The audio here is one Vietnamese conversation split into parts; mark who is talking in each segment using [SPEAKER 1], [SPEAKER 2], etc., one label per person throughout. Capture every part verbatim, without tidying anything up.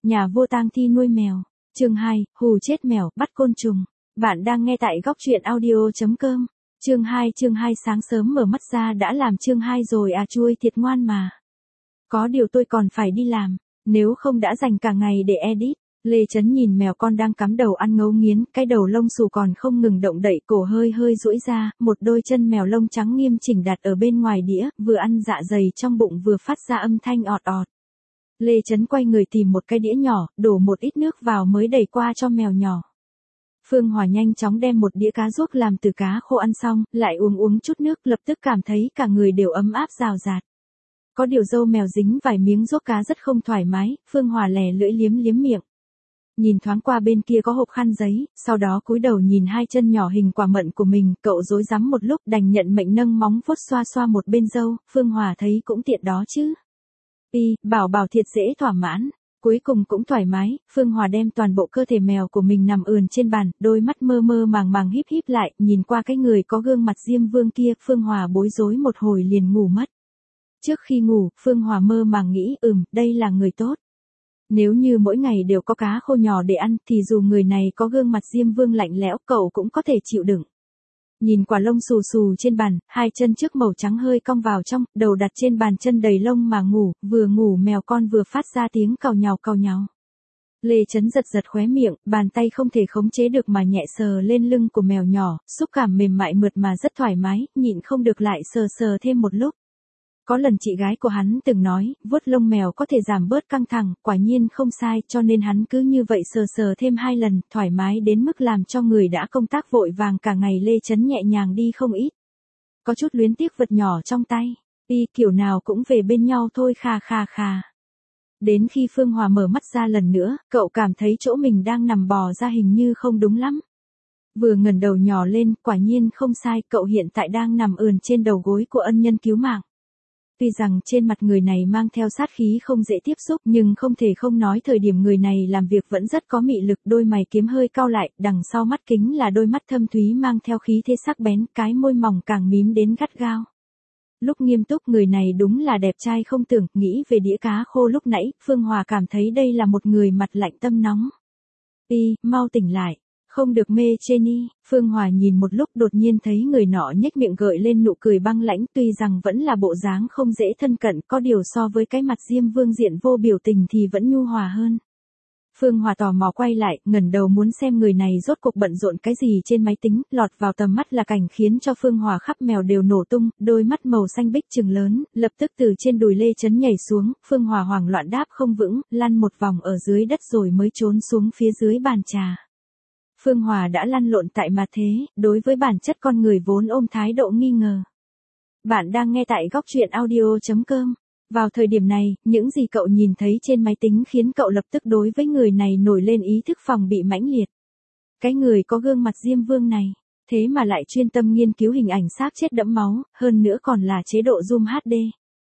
[SPEAKER 1] Nhà vua tang thi nuôi mèo. Chương hai, hù chết mèo, bắt côn trùng. Bạn đang nghe tại góc truyện audio chấm com. Chương hai chương hai sáng sớm mở mắt ra đã làm chương hai rồi à, chui thiệt ngoan mà. Có điều tôi còn phải đi làm, nếu không đã dành cả ngày để edit. Lê Chấn nhìn mèo con đang cắm đầu ăn ngấu nghiến, cái đầu lông xù còn không ngừng động đậy, cổ hơi hơi duỗi ra, một đôi chân mèo lông trắng nghiêm chỉnh đặt ở bên ngoài đĩa, vừa ăn dạ dày trong bụng vừa phát ra âm thanh ọt ọt. Lê Chấn quay người tìm một cái đĩa nhỏ, đổ một ít nước vào mới đẩy qua cho mèo nhỏ. Phương Hòa nhanh chóng đem một đĩa cá ruốc làm từ cá khô ăn xong, lại uống uống chút nước, lập tức cảm thấy cả người đều ấm áp rào rạt. Có điều râu mèo dính vài miếng ruốc cá rất không thoải mái, Phương Hòa lè lưỡi liếm liếm miệng. Nhìn thoáng qua bên kia có hộp khăn giấy, sau đó cúi đầu nhìn hai chân nhỏ hình quả mận của mình, cậu rối rắm một lúc đành nhận mệnh nâng móng vuốt xoa xoa một bên râu, Phương Hòa thấy cũng tiện đó chứ. Pi, bảo bảo thiệt dễ thỏa mãn, cuối cùng cũng thoải mái, Phương Hòa đem toàn bộ cơ thể mèo của mình nằm ườn trên bàn, đôi mắt mơ mơ màng màng híp híp lại, nhìn qua cái người có gương mặt Diêm Vương kia, Phương Hòa bối rối một hồi liền ngủ mất. Trước khi ngủ, Phương Hòa mơ màng nghĩ, ừm, đây là người tốt. Nếu như mỗi ngày đều có cá khô nhỏ để ăn thì dù người này có gương mặt Diêm Vương lạnh lẽo cậu cũng có thể chịu đựng. Nhìn quả lông xù xù trên bàn, hai chân trước màu trắng hơi cong vào trong, đầu đặt trên bàn chân đầy lông mà ngủ, vừa ngủ mèo con vừa phát ra tiếng cào nhào cào nhào. Lê Chấn giật giật khóe miệng, bàn tay không thể khống chế được mà nhẹ sờ lên lưng của mèo nhỏ, xúc cảm mềm mại mượt mà rất thoải mái, nhịn không được lại sờ sờ thêm một lúc. Có lần chị gái của hắn từng nói, vuốt lông mèo có thể giảm bớt căng thẳng, quả nhiên không sai, cho nên hắn cứ như vậy sờ sờ thêm hai lần, thoải mái đến mức làm cho người đã công tác vội vàng cả ngày Lê Chấn nhẹ nhàng đi không ít. Có chút luyến tiếc vật nhỏ trong tay, đi kiểu nào cũng về bên nhau thôi, kha kha kha. Đến khi Phương Hòa mở mắt ra lần nữa, cậu cảm thấy chỗ mình đang nằm bò ra hình như không đúng lắm. Vừa ngẩng đầu nhỏ lên, quả nhiên không sai, cậu hiện tại đang nằm ườn trên đầu gối của ân nhân cứu mạng. Tuy rằng trên mặt người này mang theo sát khí không dễ tiếp xúc nhưng không thể không nói thời điểm người này làm việc vẫn rất có mị lực, đôi mày kiếm hơi cau lại, đằng sau mắt kính là đôi mắt thâm thúy mang theo khí thế sắc bén, cái môi mỏng càng mím đến gắt gao. Lúc nghiêm túc người này đúng là đẹp trai không tưởng, nghĩ về đĩa cá khô lúc nãy, Phương Hòa cảm thấy đây là một người mặt lạnh tâm nóng. Đi, mau tỉnh lại. Không được mê Jenny, Phương Hòa nhìn một lúc đột nhiên thấy người nọ nhếch miệng gợi lên nụ cười băng lãnh, tuy rằng vẫn là bộ dáng không dễ thân cận, có điều so với cái mặt Diêm Vương diện vô biểu tình thì vẫn nhu hòa hơn. Phương Hòa tò mò quay lại, ngẩng đầu muốn xem người này rốt cuộc bận rộn cái gì trên máy tính, lọt vào tầm mắt là cảnh khiến cho Phương Hòa khắp mèo đều nổ tung, đôi mắt màu xanh bích trừng lớn, lập tức từ trên đùi Lê Chấn nhảy xuống, Phương Hòa hoảng loạn đáp không vững, lăn một vòng ở dưới đất rồi mới trốn xuống phía dưới bàn trà. Phương Hòa đã lăn lộn tại mà thế, đối với bản chất con người vốn ôm thái độ nghi ngờ. Bạn đang nghe tại góc truyện audio chấm com. Vào thời điểm này, những gì cậu nhìn thấy trên máy tính khiến cậu lập tức đối với người này nổi lên ý thức phòng bị mãnh liệt. Cái người có gương mặt Diêm Vương này, thế mà lại chuyên tâm nghiên cứu hình ảnh xác chết đẫm máu, hơn nữa còn là chế độ zoom hát đê.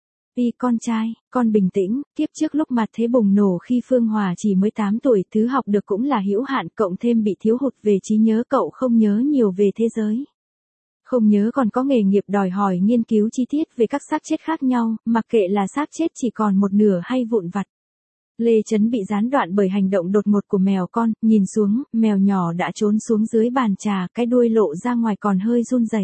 [SPEAKER 1] Vì con trai, con bình tĩnh, kiếp trước lúc mặt thế bùng nổ khi Phương Hòa chỉ mới tám tuổi, thứ học được cũng là hữu hạn, cộng thêm bị thiếu hụt về trí nhớ, cậu không nhớ nhiều về thế giới. Không nhớ còn có nghề nghiệp đòi hỏi nghiên cứu chi tiết về các xác chết khác nhau, mặc kệ là xác chết chỉ còn một nửa hay vụn vặt. Lê Chấn bị gián đoạn bởi hành động đột ngột của mèo con, nhìn xuống, mèo nhỏ đã trốn xuống dưới bàn trà, cái đuôi lộ ra ngoài còn hơi run rẩy.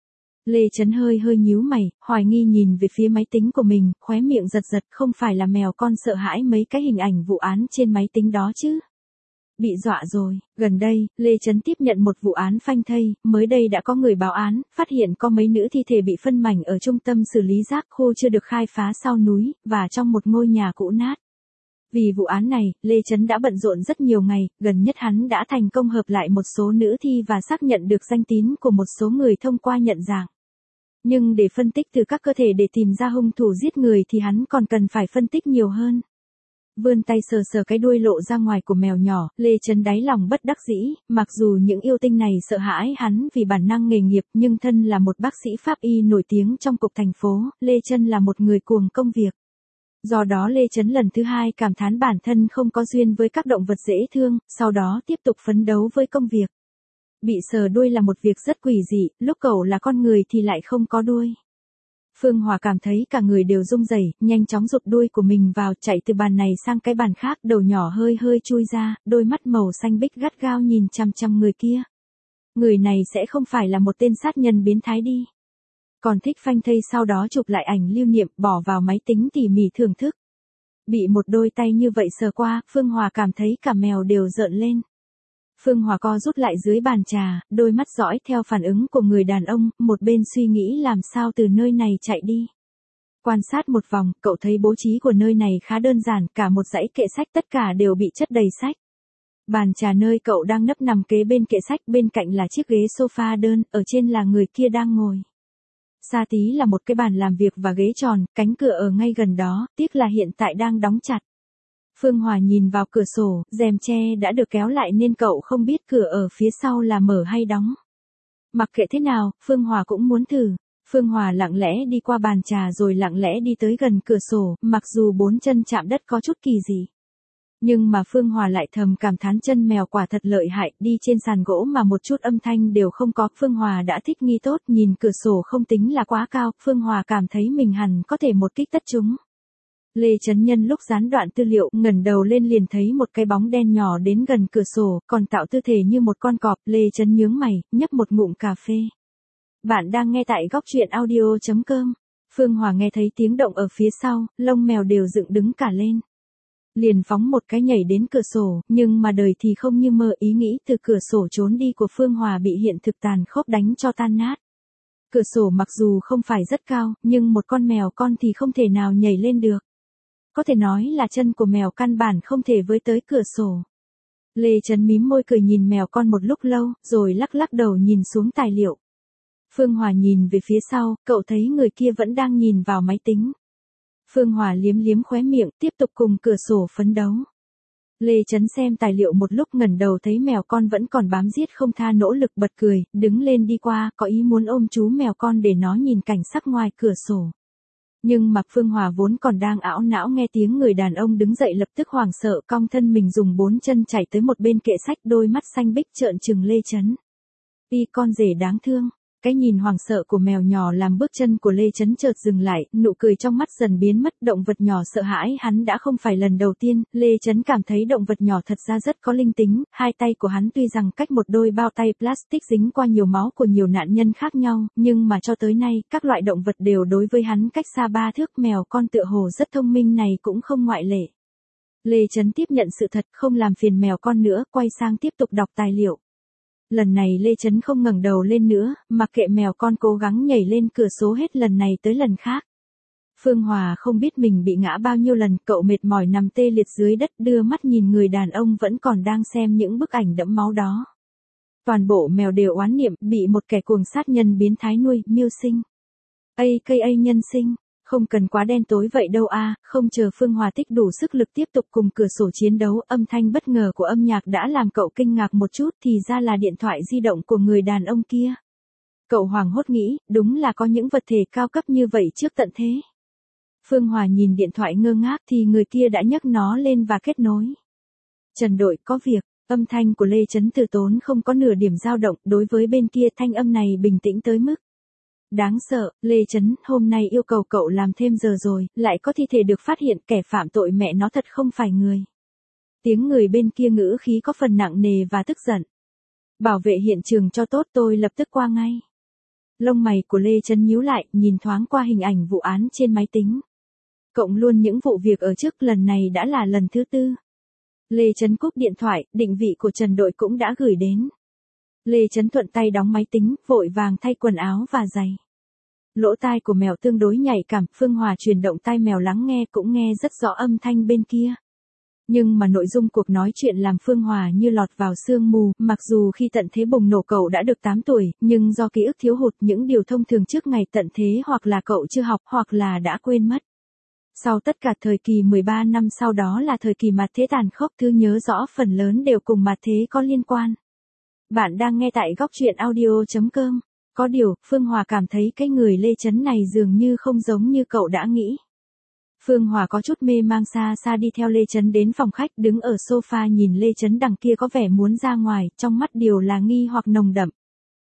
[SPEAKER 1] Lê Chấn hơi hơi nhíu mày, hoài nghi nhìn về phía máy tính của mình, khóe miệng giật giật, không phải là mèo con sợ hãi mấy cái hình ảnh vụ án trên máy tính đó chứ. Bị dọa rồi, gần đây, Lê Chấn tiếp nhận một vụ án phanh thây, mới đây đã có người báo án, phát hiện có mấy nữ thi thể bị phân mảnh ở trung tâm xử lý rác khô chưa được khai phá sau núi, và trong một ngôi nhà cũ nát. Vì vụ án này, Lê Chấn đã bận rộn rất nhiều ngày, gần nhất hắn đã thành công hợp lại một số nữ thi và xác nhận được danh tín của một số người thông qua nhận dạng. Nhưng để phân tích từ các cơ thể để tìm ra hung thủ giết người thì hắn còn cần phải phân tích nhiều hơn. Vươn tay sờ sờ cái đuôi lộ ra ngoài của mèo nhỏ, Lê Chấn đáy lòng bất đắc dĩ, mặc dù những yêu tinh này sợ hãi hắn vì bản năng nghề nghiệp nhưng thân là một bác sĩ pháp y nổi tiếng trong cục thành phố, Lê Chấn là một người cuồng công việc. Do đó Lê Chấn lần thứ hai cảm thán bản thân không có duyên với các động vật dễ thương, sau đó tiếp tục phấn đấu với công việc. Bị sờ đuôi là một việc rất quỷ dị, lúc cậu là con người thì lại không có đuôi. Phương Hòa cảm thấy cả người đều rung rẩy, nhanh chóng rụt đuôi của mình vào, chạy từ bàn này sang cái bàn khác, đầu nhỏ hơi hơi chui ra, đôi mắt màu xanh biếc gắt gao nhìn chằm chằm người kia. Người này sẽ không phải là một tên sát nhân biến thái đi. Còn thích phanh thây sau đó chụp lại ảnh lưu niệm bỏ vào máy tính tỉ mỉ thưởng thức. Bị một đôi tay như vậy sờ qua, Phương Hòa cảm thấy cả mèo đều rợn lên. Phương Hòa co rút lại dưới bàn trà, đôi mắt dõi theo phản ứng của người đàn ông, một bên suy nghĩ làm sao từ nơi này chạy đi. Quan sát một vòng, cậu thấy bố trí của nơi này khá đơn giản, cả một dãy kệ sách tất cả đều bị chất đầy sách. Bàn trà nơi cậu đang nấp nằm kế bên kệ sách, bên cạnh là chiếc ghế sofa đơn, ở trên là người kia đang ngồi. Xa tí là một cái bàn làm việc và ghế tròn, cánh cửa ở ngay gần đó, tiếc là hiện tại đang đóng chặt. Phương Hòa nhìn vào cửa sổ, rèm tre đã được kéo lại nên cậu không biết cửa ở phía sau là mở hay đóng. Mặc kệ thế nào, Phương Hòa cũng muốn thử. Phương Hòa lặng lẽ đi qua bàn trà rồi lặng lẽ đi tới gần cửa sổ, mặc dù bốn chân chạm đất có chút kỳ dị. Nhưng mà Phương Hòa lại thầm cảm thán chân mèo quả thật lợi hại, đi trên sàn gỗ mà một chút âm thanh đều không có. Phương Hòa đã thích nghi tốt, nhìn cửa sổ không tính là quá cao, Phương Hòa cảm thấy mình hẳn có thể một kích tất chúng. Lê Chấn Nhân lúc gián đoạn tư liệu, ngẩng đầu lên liền thấy một cái bóng đen nhỏ đến gần cửa sổ, còn tạo tư thể như một con cọp. Lê Chấn nhướng mày, nhấp một ngụm cà phê. Bạn đang nghe tại góc truyện audio chấm com. Phương Hòa nghe thấy tiếng động ở phía sau, lông mèo đều dựng đứng cả lên. Liền phóng một cái nhảy đến cửa sổ, nhưng mà đời thì không như mơ, ý nghĩ từ cửa sổ trốn đi của Phương Hòa bị hiện thực tàn khốc đánh cho tan nát. Cửa sổ mặc dù không phải rất cao, nhưng một con mèo con thì không thể nào nhảy lên được. Có thể nói là chân của mèo căn bản không thể với tới cửa sổ. Lê Chấn mím môi cười nhìn mèo con một lúc lâu, rồi lắc lắc đầu nhìn xuống tài liệu. Phương Hòa nhìn về phía sau, cậu thấy người kia vẫn đang nhìn vào máy tính. Phương Hòa liếm liếm khóe miệng, tiếp tục cùng cửa sổ phấn đấu. Lê Chấn xem tài liệu một lúc, ngẩng đầu thấy mèo con vẫn còn bám giết không tha, nỗ lực bật cười, đứng lên đi qua, có ý muốn ôm chú mèo con để nó nhìn cảnh sắc ngoài cửa sổ. Nhưng mà Phương Hòa vốn còn đang ảo não nghe tiếng người đàn ông đứng dậy lập tức hoảng sợ cong thân mình dùng bốn chân chạy tới một bên kệ sách, đôi mắt xanh biếc trợn trừng Lê Chấn. "Y con rể đáng thương." Cái nhìn hoảng sợ của mèo nhỏ làm bước chân của Lê Chấn chợt dừng lại, nụ cười trong mắt dần biến mất. Động vật nhỏ sợ hãi hắn đã không phải lần đầu tiên, Lê Chấn cảm thấy động vật nhỏ thật ra rất có linh tính. Hai tay của hắn tuy rằng cách một đôi bao tay plastic dính qua nhiều máu của nhiều nạn nhân khác nhau, nhưng mà cho tới nay, các loại động vật đều đối với hắn cách xa ba thước. Mèo con tựa hồ rất thông minh này cũng không ngoại lệ. Lê Chấn tiếp nhận sự thật, không làm phiền mèo con nữa, quay sang tiếp tục đọc tài liệu. Lần này Lê Chấn không ngẩng đầu lên nữa, mặc kệ mèo con cố gắng nhảy lên cửa sổ hết lần này tới lần khác. Phương Hòa không biết mình bị ngã bao nhiêu lần, cậu mệt mỏi nằm tê liệt dưới đất, đưa mắt nhìn người đàn ông vẫn còn đang xem những bức ảnh đẫm máu đó. Toàn bộ mèo đều oán niệm, bị một kẻ cuồng sát nhân biến thái nuôi, mưu sinh. a ca a nhân sinh. Không cần quá đen tối vậy đâu a. Không chờ Phương Hòa tích đủ sức lực tiếp tục cùng cửa sổ chiến đấu, âm thanh bất ngờ của âm nhạc đã làm cậu kinh ngạc một chút, thì ra là điện thoại di động của người đàn ông kia. Cậu hoảng hốt nghĩ, đúng là có những vật thể cao cấp như vậy trước tận thế. Phương Hòa nhìn điện thoại ngơ ngác thì người kia đã nhấc nó lên và kết nối. "Trần đội, có việc." Âm thanh của Lê Chấn từ tốn không có nửa điểm dao động, đối với bên kia thanh âm này bình tĩnh tới mức đáng sợ. "Lê Chấn, hôm nay yêu cầu cậu làm thêm giờ rồi, lại có thi thể được phát hiện, kẻ phạm tội mẹ nó thật không phải người." Tiếng người bên kia ngữ khí có phần nặng nề và tức giận. "Bảo vệ hiện trường cho tốt, tôi lập tức qua ngay." Lông mày của Lê Chấn nhíu lại, nhìn thoáng qua hình ảnh vụ án trên máy tính. Cộng luôn những vụ việc ở trước, lần này đã là lần thứ tư. Lê Chấn cúp điện thoại, định vị của Trần đội cũng đã gửi đến. Lê Chấn thuận tay đóng máy tính, vội vàng thay quần áo và giày. Lỗ tai của mèo tương đối nhạy cảm, Phương Hòa chuyển động tai mèo lắng nghe, cũng nghe rất rõ âm thanh bên kia. Nhưng mà nội dung cuộc nói chuyện làm Phương Hòa như lọt vào sương mù, mặc dù khi tận thế bùng nổ cậu đã được tám tuổi, nhưng do ký ức thiếu hụt những điều thông thường trước ngày tận thế, hoặc là cậu chưa học, hoặc là đã quên mất. Sau tất cả thời kỳ mười ba năm sau đó là thời kỳ mạt thế tàn khốc, thứ nhớ rõ phần lớn đều cùng mạt thế có liên quan. Bạn đang nghe tại góc truyện audio chấm com. Có điều, Phương Hòa cảm thấy cái người Lê Chấn này dường như không giống như cậu đã nghĩ. Phương Hòa có chút mê mang xa xa đi theo Lê Chấn đến phòng khách, đứng ở sofa nhìn Lê Chấn đằng kia có vẻ muốn ra ngoài, trong mắt đều là nghi hoặc nồng đậm.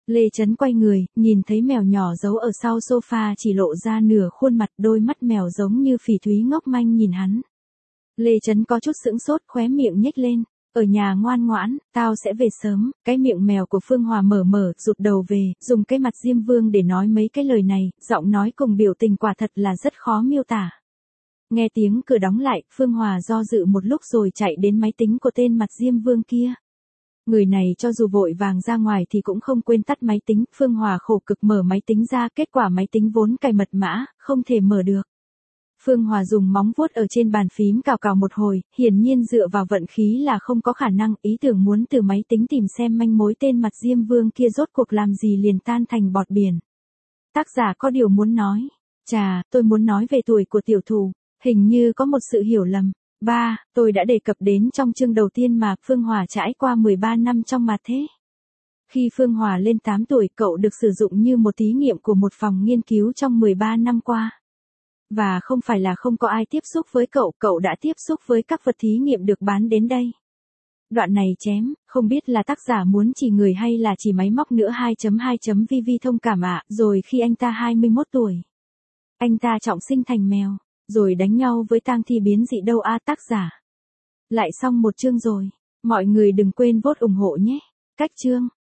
[SPEAKER 1] Lê Chấn quay người, nhìn thấy mèo nhỏ giấu ở sau sofa chỉ lộ ra nửa khuôn mặt, đôi mắt mèo giống như phỉ thúy ngốc manh nhìn hắn. Lê Chấn có chút sững sốt, khóe miệng nhếch lên. Ở nhà ngoan ngoãn, tao sẽ về sớm. Cái miệng mèo của Phương Hòa mở mở, rụt đầu về, dùng cái mặt Diêm Vương để nói mấy cái lời này, giọng nói cùng biểu tình quả thật là rất khó miêu tả. Nghe tiếng cửa đóng lại, Phương Hòa do dự một lúc rồi chạy đến máy tính của tên mặt Diêm Vương kia. Người này cho dù vội vàng ra ngoài thì cũng không quên tắt máy tính, Phương Hòa khổ cực mở máy tính ra, kết quả máy tính vốn cài mật mã, không thể mở được. Phương Hòa dùng móng vuốt ở trên bàn phím cào cào một hồi, hiển nhiên dựa vào vận khí là không có khả năng, ý tưởng muốn từ máy tính tìm xem manh mối tên mặt Diêm Vương kia rốt cuộc làm gì liền tan thành bọt biển. Tác giả có điều muốn nói. Chà, tôi muốn nói về tuổi của tiểu thù, hình như có một sự hiểu lầm. Ba, tôi đã đề cập đến trong chương đầu tiên mà Phương Hòa trải qua mười ba năm trong mặt thế. Khi Phương Hòa lên tám tuổi, cậu được sử dụng như một thí nghiệm của một phòng nghiên cứu trong mười ba năm qua. Và không phải là không có ai tiếp xúc với cậu, cậu đã tiếp xúc với các vật thí nghiệm được bán đến đây. Đoạn này chém, không biết là tác giả muốn chỉ người hay là chỉ máy móc nữa. hai chấm hai chấm vi vi thông cảm ạ. Rồi khi anh ta hai mươi mốt tuổi, anh ta trọng sinh thành mèo, rồi đánh nhau với tang thi biến dị đâu a. Tác giả. Lại xong một chương rồi, mọi người đừng quên vote ủng hộ nhé. Cách chương